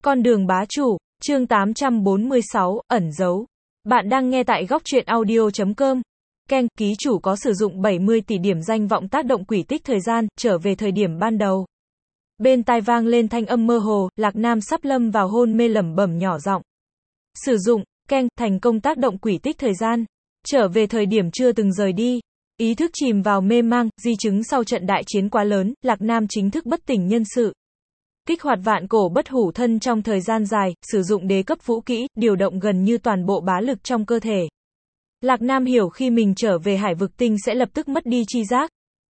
Con đường bá chủ, chương 846, ẩn giấu. Bạn đang nghe tại góc truyện audio.com. Ken, ký chủ có sử dụng 70 tỷ điểm danh vọng tác động quỹ tích thời gian, trở về thời điểm ban đầu. Bên tai vang lên thanh âm mơ hồ, Lạc Nam sắp lâm vào hôn mê lẩm bẩm nhỏ giọng. Sử dụng, Ken, thành công tác động quỹ tích thời gian. Trở về thời điểm chưa từng rời đi. Ý thức chìm vào mê mang, di chứng sau trận đại chiến quá lớn, Lạc Nam chính thức bất tỉnh nhân sự. Kích hoạt vạn cổ bất hủ thân trong thời gian dài, sử dụng đế cấp vũ kỹ, điều động gần như toàn bộ bá lực trong cơ thể. Lạc Nam hiểu khi mình trở về hải vực tinh sẽ lập tức mất đi chi giác.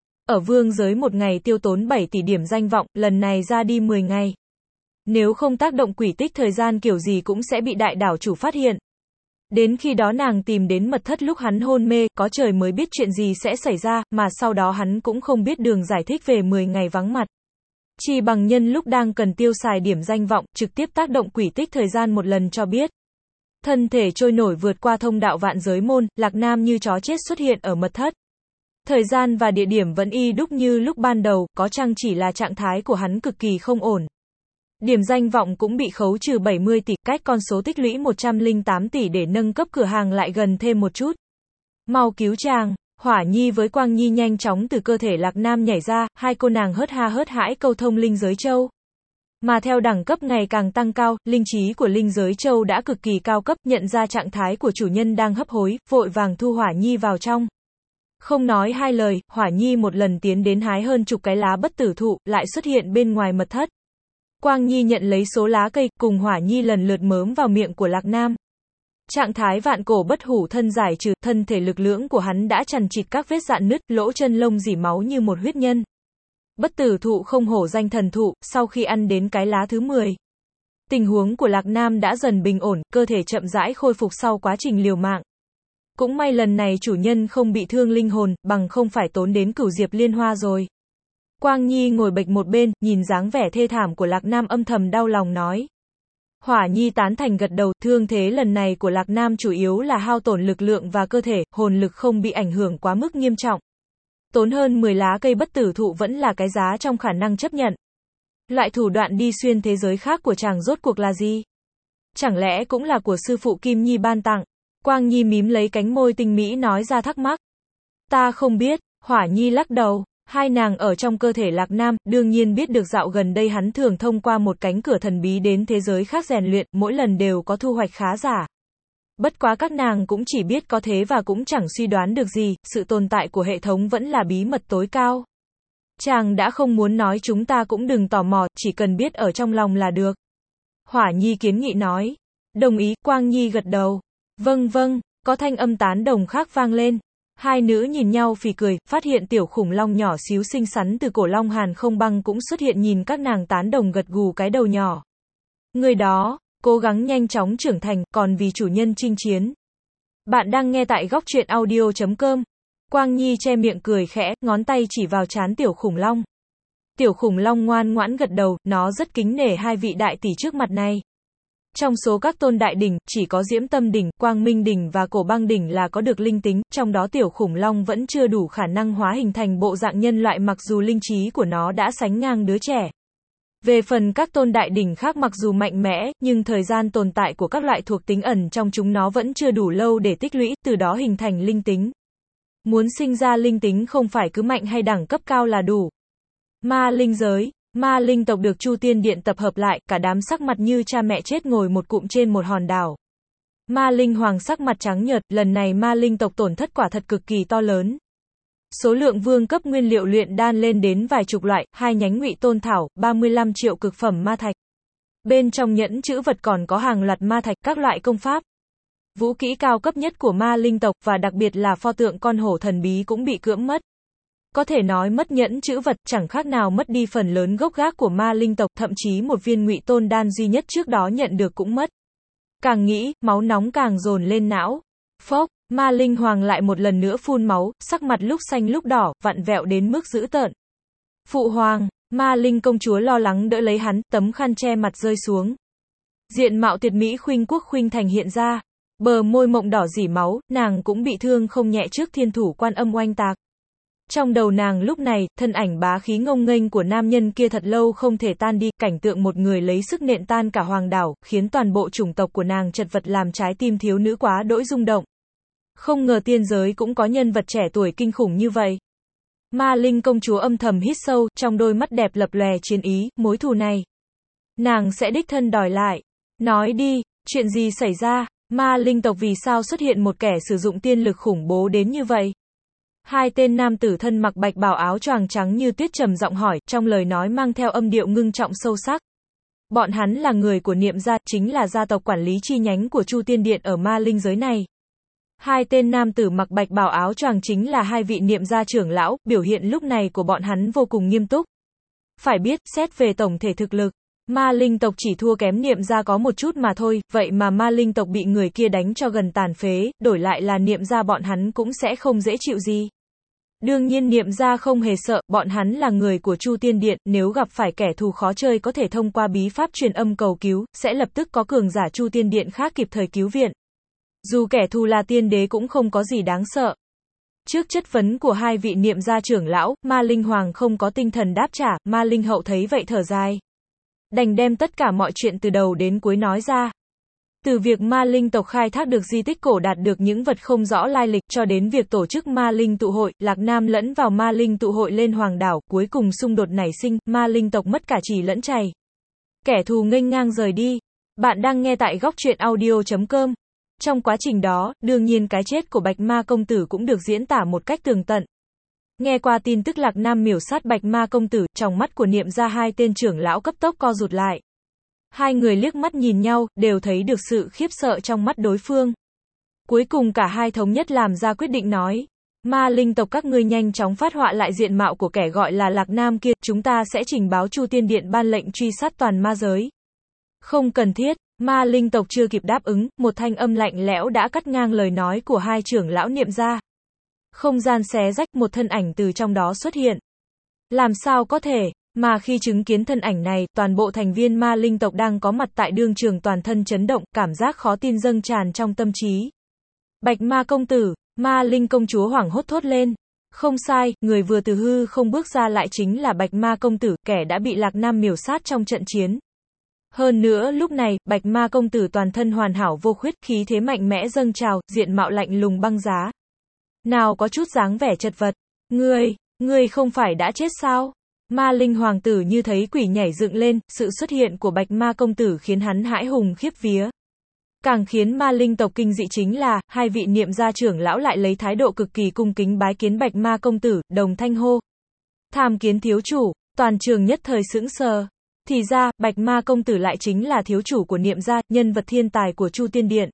Ở vương giới một ngày tiêu tốn 7 tỷ điểm danh vọng, lần này ra đi 10 ngày. Nếu không tác động quỹ tích thời gian kiểu gì cũng sẽ bị đại đảo chủ phát hiện. Đến khi đó nàng tìm đến mật thất lúc hắn hôn mê, có trời mới biết chuyện gì sẽ xảy ra, mà sau đó hắn cũng không biết đường giải thích về 10 ngày vắng mặt. Chỉ bằng nhân lúc đang cần tiêu xài điểm danh vọng, trực tiếp tác động quỹ tích thời gian một lần cho biết. Thân thể trôi nổi vượt qua thông đạo vạn giới môn, Lạc Nam như chó chết xuất hiện ở mật thất. Thời gian và địa điểm vẫn y đúc như lúc ban đầu, có chăng chỉ là trạng thái của hắn cực kỳ không ổn. Điểm danh vọng cũng bị khấu trừ 70 tỷ, cách con số tích lũy 108 tỷ để nâng cấp cửa hàng lại gần thêm một chút. Mau cứu chàng! Hỏa Nhi với Quang Nhi nhanh chóng từ cơ thể Lạc Nam nhảy ra, hai cô nàng hớt ha hớt hãi câu thông linh giới châu. Mà theo đẳng cấp ngày càng tăng cao, linh trí của linh giới châu đã cực kỳ cao cấp, nhận ra trạng thái của chủ nhân đang hấp hối, vội vàng thu Hỏa Nhi vào trong. Không nói hai lời, Hỏa Nhi một lần tiến đến hái hơn chục cái lá bất tử thụ, lại xuất hiện bên ngoài mật thất. Quang Nhi nhận lấy số lá cây, cùng Hỏa Nhi lần lượt mớm vào miệng của Lạc Nam. Trạng thái vạn cổ bất hủ thân giải trừ, thân thể lực lưỡng của hắn đã chằng chịt các vết rạn nứt, lỗ chân lông rỉ máu như một huyết nhân. Bất tử thụ không hổ danh thần thụ, sau khi ăn đến cái lá thứ 10. Tình huống của Lạc Nam đã dần bình ổn, cơ thể chậm rãi khôi phục sau quá trình liều mạng. Cũng may lần này chủ nhân không bị thương linh hồn, bằng không phải tốn đến Cửu Diệp Liên Hoa rồi. Quang Nhi ngồi bệch một bên, nhìn dáng vẻ thê thảm của Lạc Nam âm thầm đau lòng nói. Hỏa Nhi tán thành gật đầu, thương thế lần này của Lạc Nam chủ yếu là hao tổn lực lượng và cơ thể, hồn lực không bị ảnh hưởng quá mức nghiêm trọng. Tốn hơn 10 lá cây bất tử thụ vẫn là cái giá trong khả năng chấp nhận. Loại thủ đoạn đi xuyên thế giới khác của chàng rốt cuộc là gì? Chẳng lẽ cũng là của sư phụ Kim Nhi ban tặng? Quang Nhi mím lấy cánh môi tinh mỹ nói ra thắc mắc. Ta không biết, Hỏa Nhi lắc đầu. Hai nàng ở trong cơ thể Lạc Nam, đương nhiên biết được dạo gần đây hắn thường thông qua một cánh cửa thần bí đến thế giới khác rèn luyện, mỗi lần đều có thu hoạch khá giả. Bất quá các nàng cũng chỉ biết có thế và cũng chẳng suy đoán được gì, sự tồn tại của hệ thống vẫn là bí mật tối cao. Chàng đã không muốn nói chúng ta cũng đừng tò mò, chỉ cần biết ở trong lòng là được. Hỏa Nhi kiến nghị nói. Đồng ý, Quang Nhi gật đầu. Vâng vâng, có thanh âm tán đồng khác vang lên. Hai nữ nhìn nhau phì cười, phát hiện tiểu khủng long nhỏ xíu xinh xắn từ cổ long hàn không băng cũng xuất hiện nhìn các nàng tán đồng gật gù cái đầu nhỏ. Người đó, cố gắng nhanh chóng trưởng thành, còn vì chủ nhân chinh chiến. Bạn đang nghe tại góc truyện audio.com. Quang Nhi che miệng cười khẽ, ngón tay chỉ vào trán tiểu khủng long. Tiểu khủng long ngoan ngoãn gật đầu, nó rất kính nể hai vị đại tỷ trước mặt này. Trong số các tôn đại đỉnh, chỉ có Diễm Tâm đỉnh, Quang Minh đỉnh và Cổ Băng đỉnh là có được linh tính, trong đó tiểu khủng long vẫn chưa đủ khả năng hóa hình thành bộ dạng nhân loại mặc dù linh trí của nó đã sánh ngang đứa trẻ. Về phần các tôn đại đỉnh khác mặc dù mạnh mẽ, nhưng thời gian tồn tại của các loại thuộc tính ẩn trong chúng nó vẫn chưa đủ lâu để tích lũy, từ đó hình thành linh tính. Muốn sinh ra linh tính không phải cứ mạnh hay đẳng cấp cao là đủ. Ma linh giới. Ma linh tộc được Chu Tiên Điện tập hợp lại, cả đám sắc mặt như cha mẹ chết ngồi một cụm trên một hòn đảo. Ma linh hoàng sắc mặt trắng nhợt, lần này ma linh tộc tổn thất quả thật cực kỳ to lớn. Số lượng vương cấp nguyên liệu luyện đan lên đến vài chục loại, 2 nhánh ngụy tôn thảo, 35 triệu cực phẩm ma thạch. Bên trong nhẫn trữ vật còn có hàng loạt ma thạch, các loại công pháp. Vũ kỹ cao cấp nhất của ma linh tộc và đặc biệt là pho tượng con hổ thần bí cũng bị cưỡng mất. Có thể nói mất nhẫn trữ vật, chẳng khác nào mất đi phần lớn gốc gác của ma linh tộc, thậm chí một viên ngụy tôn đan duy nhất trước đó nhận được cũng mất. Càng nghĩ, máu nóng càng dồn lên não. Phốc, ma linh hoàng lại một lần nữa phun máu, sắc mặt lúc xanh lúc đỏ, vặn vẹo đến mức dữ tợn. Phụ hoàng, ma linh công chúa lo lắng đỡ lấy hắn, tấm khăn che mặt rơi xuống. Diện mạo tuyệt mỹ Khuynh Quốc Khuynh Thành hiện ra, bờ môi mộng đỏ rỉ máu, nàng cũng bị thương không nhẹ trước thiên thủ Quan Âm oanh tạc. Trong đầu nàng lúc này, thân ảnh bá khí ngông nghênh của nam nhân kia thật lâu không thể tan đi, cảnh tượng một người lấy sức nện tan cả hoàng đảo, khiến toàn bộ chủng tộc của nàng chật vật làm trái tim thiếu nữ quá đỗi rung động. Không ngờ tiên giới cũng có nhân vật trẻ tuổi kinh khủng như vậy. Ma Linh công chúa âm thầm hít sâu, trong đôi mắt đẹp lập lòe chiến ý, mối thù này nàng sẽ đích thân đòi lại. Nói đi, chuyện gì xảy ra? Ma Linh tộc vì sao xuất hiện một kẻ sử dụng tiên lực khủng bố đến như vậy? Hai tên nam tử thân mặc bạch bào áo choàng trắng như tuyết trầm giọng hỏi, trong lời nói mang theo âm điệu ngưng trọng sâu sắc. Bọn hắn là người của Niệm gia, chính là gia tộc quản lý chi nhánh của Chu Tiên Điện ở ma linh giới này. Hai tên nam tử mặc bạch bào áo choàng chính là hai vị Niệm gia trưởng lão, biểu hiện lúc này của bọn hắn vô cùng nghiêm túc. Phải biết, xét về tổng thể thực lực, ma linh tộc chỉ thua kém Niệm gia có một chút mà thôi, vậy mà ma linh tộc bị người kia đánh cho gần tàn phế, đổi lại là Niệm gia bọn hắn cũng sẽ không dễ chịu gì. Đương nhiên Niệm gia không hề sợ, bọn hắn là người của Chu Tiên Điện, nếu gặp phải kẻ thù khó chơi có thể thông qua bí pháp truyền âm cầu cứu, sẽ lập tức có cường giả Chu Tiên Điện khác kịp thời cứu viện. Dù kẻ thù là tiên đế cũng không có gì đáng sợ. Trước chất vấn của hai vị Niệm gia trưởng lão, Ma Linh Hoàng không có tinh thần đáp trả, Ma Linh Hậu thấy vậy thở dài. Đành đem tất cả mọi chuyện từ đầu đến cuối nói ra. Từ việc ma linh tộc khai thác được di tích cổ đạt được những vật không rõ lai lịch cho đến việc tổ chức ma linh tụ hội, Lạc Nam lẫn vào ma linh tụ hội lên hoàng đảo, cuối cùng xung đột nảy sinh, ma linh tộc mất cả trì lẫn chày. Kẻ thù nghênh ngang rời đi. Bạn đang nghe tại góc truyện audio.com. Trong quá trình đó, đương nhiên cái chết của Bạch Ma công tử cũng được diễn tả một cách tường tận. Nghe qua tin tức Lạc Nam miểu sát Bạch Ma công tử, trong mắt của Niệm gia hai tên trưởng lão cấp tốc co rụt lại. Hai người liếc mắt nhìn nhau, đều thấy được sự khiếp sợ trong mắt đối phương. Cuối cùng cả hai thống nhất làm ra quyết định nói. Ma linh tộc các ngươi nhanh chóng phát họa lại diện mạo của kẻ gọi là Lạc Nam kia, chúng ta sẽ trình báo Chu Tiên Điện ban lệnh truy sát toàn ma giới. Không cần thiết, ma linh tộc chưa kịp đáp ứng, một thanh âm lạnh lẽo đã cắt ngang lời nói của hai trưởng lão Niệm gia. Không gian xé rách, một thân ảnh từ trong đó xuất hiện. Làm sao có thể? Mà khi chứng kiến thân ảnh này, toàn bộ thành viên ma linh tộc đang có mặt tại đương trường toàn thân chấn động, cảm giác khó tin dâng tràn trong tâm trí. Bạch Ma công tử, Ma Linh công chúa hoảng hốt thốt lên. Không sai, người vừa từ hư không bước ra lại chính là Bạch Ma công tử, kẻ đã bị Lạc Nam miểu sát trong trận chiến. Hơn nữa lúc này, Bạch Ma công tử toàn thân hoàn hảo vô khuyết, khí thế mạnh mẽ dâng trào, diện mạo lạnh lùng băng giá. Nào có chút dáng vẻ chật vật. Ngươi không phải đã chết sao? Ma Linh hoàng tử như thấy quỷ nhảy dựng lên, sự xuất hiện của Bạch Ma công tử khiến hắn hãi hùng khiếp vía. Càng khiến Ma Linh tộc kinh dị chính là, hai vị Niệm gia trưởng lão lại lấy thái độ cực kỳ cung kính bái kiến Bạch Ma công tử, đồng thanh hô. Tham kiến thiếu chủ, toàn trường nhất thời sững sờ. Thì ra, Bạch Ma công tử lại chính là thiếu chủ của Niệm gia, nhân vật thiên tài của Chu Tiên Điện.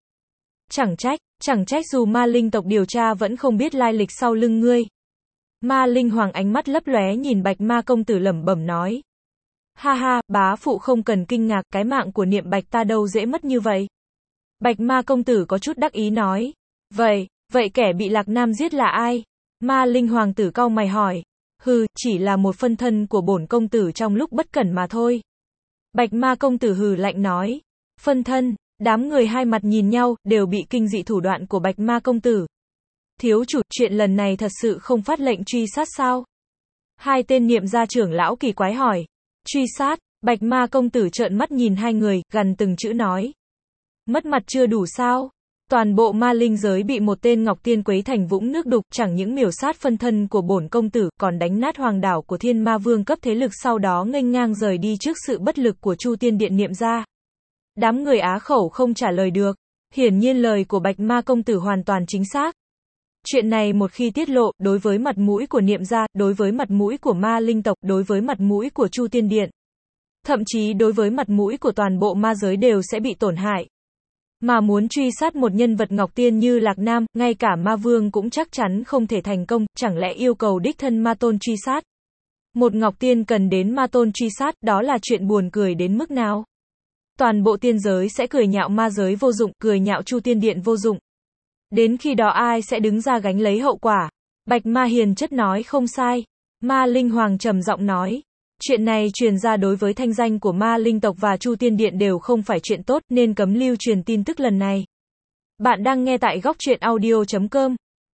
Chẳng trách dù Ma Linh tộc điều tra vẫn không biết lai lịch sau lưng ngươi. Ma Linh Hoàng ánh mắt lấp lóe nhìn Bạch Ma công tử lẩm bẩm nói. Ha ha, bá phụ không cần kinh ngạc, cái mạng của Niệm Bạch ta đâu dễ mất như vậy. Bạch Ma công tử có chút đắc ý nói. Vậy kẻ bị Lạc Nam giết là ai? Ma Linh Hoàng tử cau mày hỏi. Hừ, chỉ là một phân thân của bổn công tử trong lúc bất cẩn mà thôi. Bạch Ma công tử hừ lạnh nói. Phân thân, đám người hai mặt nhìn nhau, đều bị kinh dị thủ đoạn của Bạch Ma công tử. Thiếu chủ, chuyện lần này thật sự không phát lệnh truy sát sao? Hai tên Niệm gia trưởng lão kỳ quái hỏi. Truy sát? Bạch Ma công tử trợn mắt nhìn hai người, gằn từng chữ nói. Mất mặt chưa đủ sao? Toàn bộ ma linh giới bị một tên Ngọc Tiên quấy thành vũng nước đục, chẳng những miểu sát phân thân của bổn công tử, còn đánh nát hoàng đảo của Thiên Ma Vương cấp thế lực, sau đó nghênh ngang rời đi trước sự bất lực của Chu Tiên Điện Niệm gia. Đám người á khẩu không trả lời được. Hiển nhiên lời của Bạch Ma công tử hoàn toàn chính xác. Chuyện này một khi tiết lộ, đối với mặt mũi của Niệm gia, đối với mặt mũi của ma linh tộc, đối với mặt mũi của Chu Tiên Điện, thậm chí đối với mặt mũi của toàn bộ ma giới đều sẽ bị tổn hại. Mà muốn truy sát một nhân vật Ngọc Tiên như Lạc Nam, ngay cả ma vương cũng chắc chắn không thể thành công, chẳng lẽ yêu cầu đích thân ma tôn truy sát? Một Ngọc Tiên cần đến ma tôn truy sát, đó là chuyện buồn cười đến mức nào? Toàn bộ tiên giới sẽ cười nhạo ma giới vô dụng, cười nhạo Chu Tiên Điện vô dụng. Đến khi đó ai sẽ đứng ra gánh lấy hậu quả? Bạch Ma hiền chất nói không sai. Ma Linh Hoàng trầm giọng nói. Chuyện này truyền ra đối với thanh danh của ma linh tộc và Chu Tiên Điện đều không phải chuyện tốt, nên cấm lưu truyền tin tức lần này. Bạn đang nghe tại góc truyện audio.com.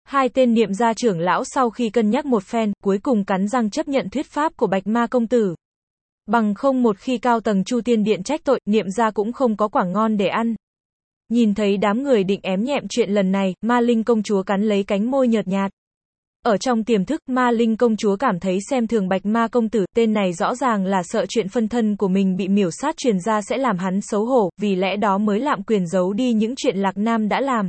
Hai tên niệm gia trưởng lão sau khi cân nhắc một phen, cuối cùng cắn răng chấp nhận thuyết pháp của Bạch Ma công tử. Bằng không một khi cao tầng Chu Tiên Điện trách tội, niệm gia cũng không có quả ngon để ăn. Nhìn thấy đám người định ém nhẹm chuyện lần này, Ma Linh công chúa cắn lấy cánh môi nhợt nhạt. Ở trong tiềm thức, Ma Linh công chúa cảm thấy xem thường Bạch Ma công tử, tên này rõ ràng là sợ chuyện phân thân của mình bị miểu sát truyền ra sẽ làm hắn xấu hổ, vì lẽ đó mới lạm quyền giấu đi những chuyện Lạc Nam đã làm.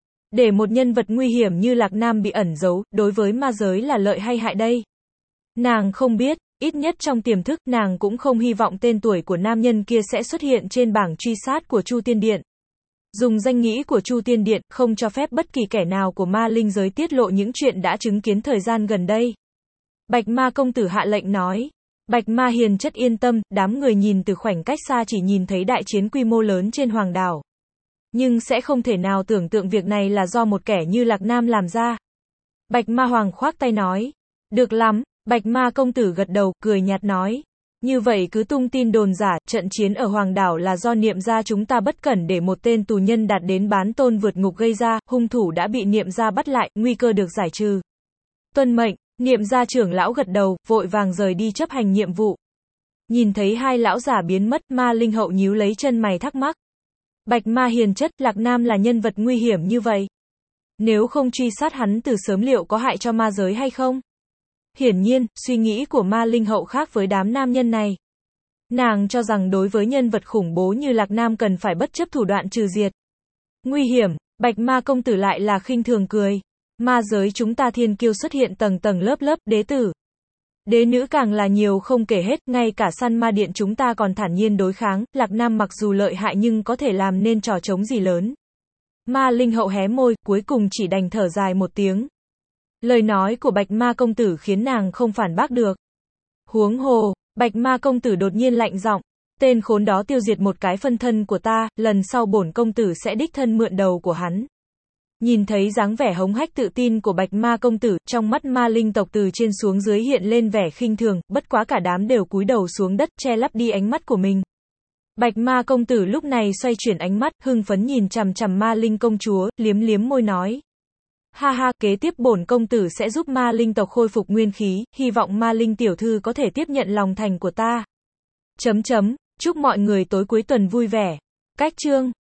Để một nhân vật nguy hiểm như Lạc Nam bị ẩn giấu, đối với ma giới là lợi hay hại đây? Nàng không biết, ít nhất trong tiềm thức, nàng cũng không hy vọng tên tuổi của nam nhân kia sẽ xuất hiện trên bảng truy sát của Chu Tiên Điện. Dùng danh nghĩa của Chu Tiên Điện, không cho phép bất kỳ kẻ nào của ma linh giới tiết lộ những chuyện đã chứng kiến thời gian gần đây. Bạch Ma công tử hạ lệnh nói. Bạch Ma hiền chất yên tâm, đám người nhìn từ khoảnh cách xa chỉ nhìn thấy đại chiến quy mô lớn trên Hoàng đảo. Nhưng sẽ không thể nào tưởng tượng việc này là do một kẻ như Lạc Nam làm ra. Bạch Ma Hoàng khoác tay nói. Được lắm, Bạch Ma công tử gật đầu, cười nhạt nói. Như vậy cứ tung tin đồn giả, trận chiến ở Hoàng đảo là do niệm gia chúng ta bất cẩn để một tên tù nhân đạt đến bán tôn vượt ngục gây ra, hung thủ đã bị niệm gia bắt lại, nguy cơ được giải trừ. Tuân mệnh, niệm gia trưởng lão gật đầu, vội vàng rời đi chấp hành nhiệm vụ. Nhìn thấy hai lão giả biến mất, Ma Linh hậu nhíu lấy chân mày thắc mắc. Bạch Ma hiền chất, Lạc Nam là nhân vật nguy hiểm như vậy. Nếu không truy sát hắn từ sớm liệu có hại cho ma giới hay không? Hiển nhiên, suy nghĩ của Ma Linh hậu khác với đám nam nhân này. Nàng cho rằng đối với nhân vật khủng bố như Lạc Nam cần phải bất chấp thủ đoạn trừ diệt. Nguy hiểm, Bạch Ma công tử lại là khinh thường cười. Ma giới chúng ta thiên kiêu xuất hiện tầng tầng lớp lớp, đế tử. Đế nữ càng là nhiều không kể hết, ngay cả săn ma điện chúng ta còn thản nhiên đối kháng, Lạc Nam mặc dù lợi hại nhưng có thể làm nên trò trống gì lớn. Ma Linh hậu hé môi, cuối cùng chỉ đành thở dài một tiếng. Lời nói của Bạch Ma công tử khiến nàng không phản bác được. Huống hồ, Bạch Ma công tử đột nhiên lạnh giọng, tên khốn đó tiêu diệt một cái phân thân của ta, lần sau bổn công tử sẽ đích thân mượn đầu của hắn. Nhìn thấy dáng vẻ hống hách tự tin của Bạch Ma công tử, trong mắt ma linh tộc từ trên xuống dưới hiện lên vẻ khinh thường, bất quá cả đám đều cúi đầu xuống đất che lấp đi ánh mắt của mình. Bạch Ma công tử lúc này xoay chuyển ánh mắt, hưng phấn nhìn chằm chằm Ma Linh công chúa, liếm liếm môi nói. Ha ha, kế tiếp bổn công tử sẽ giúp ma linh tộc khôi phục nguyên khí, hy vọng ma linh tiểu thư có thể tiếp nhận lòng thành của ta. Chúc mọi người tối cuối tuần vui vẻ. Cách chương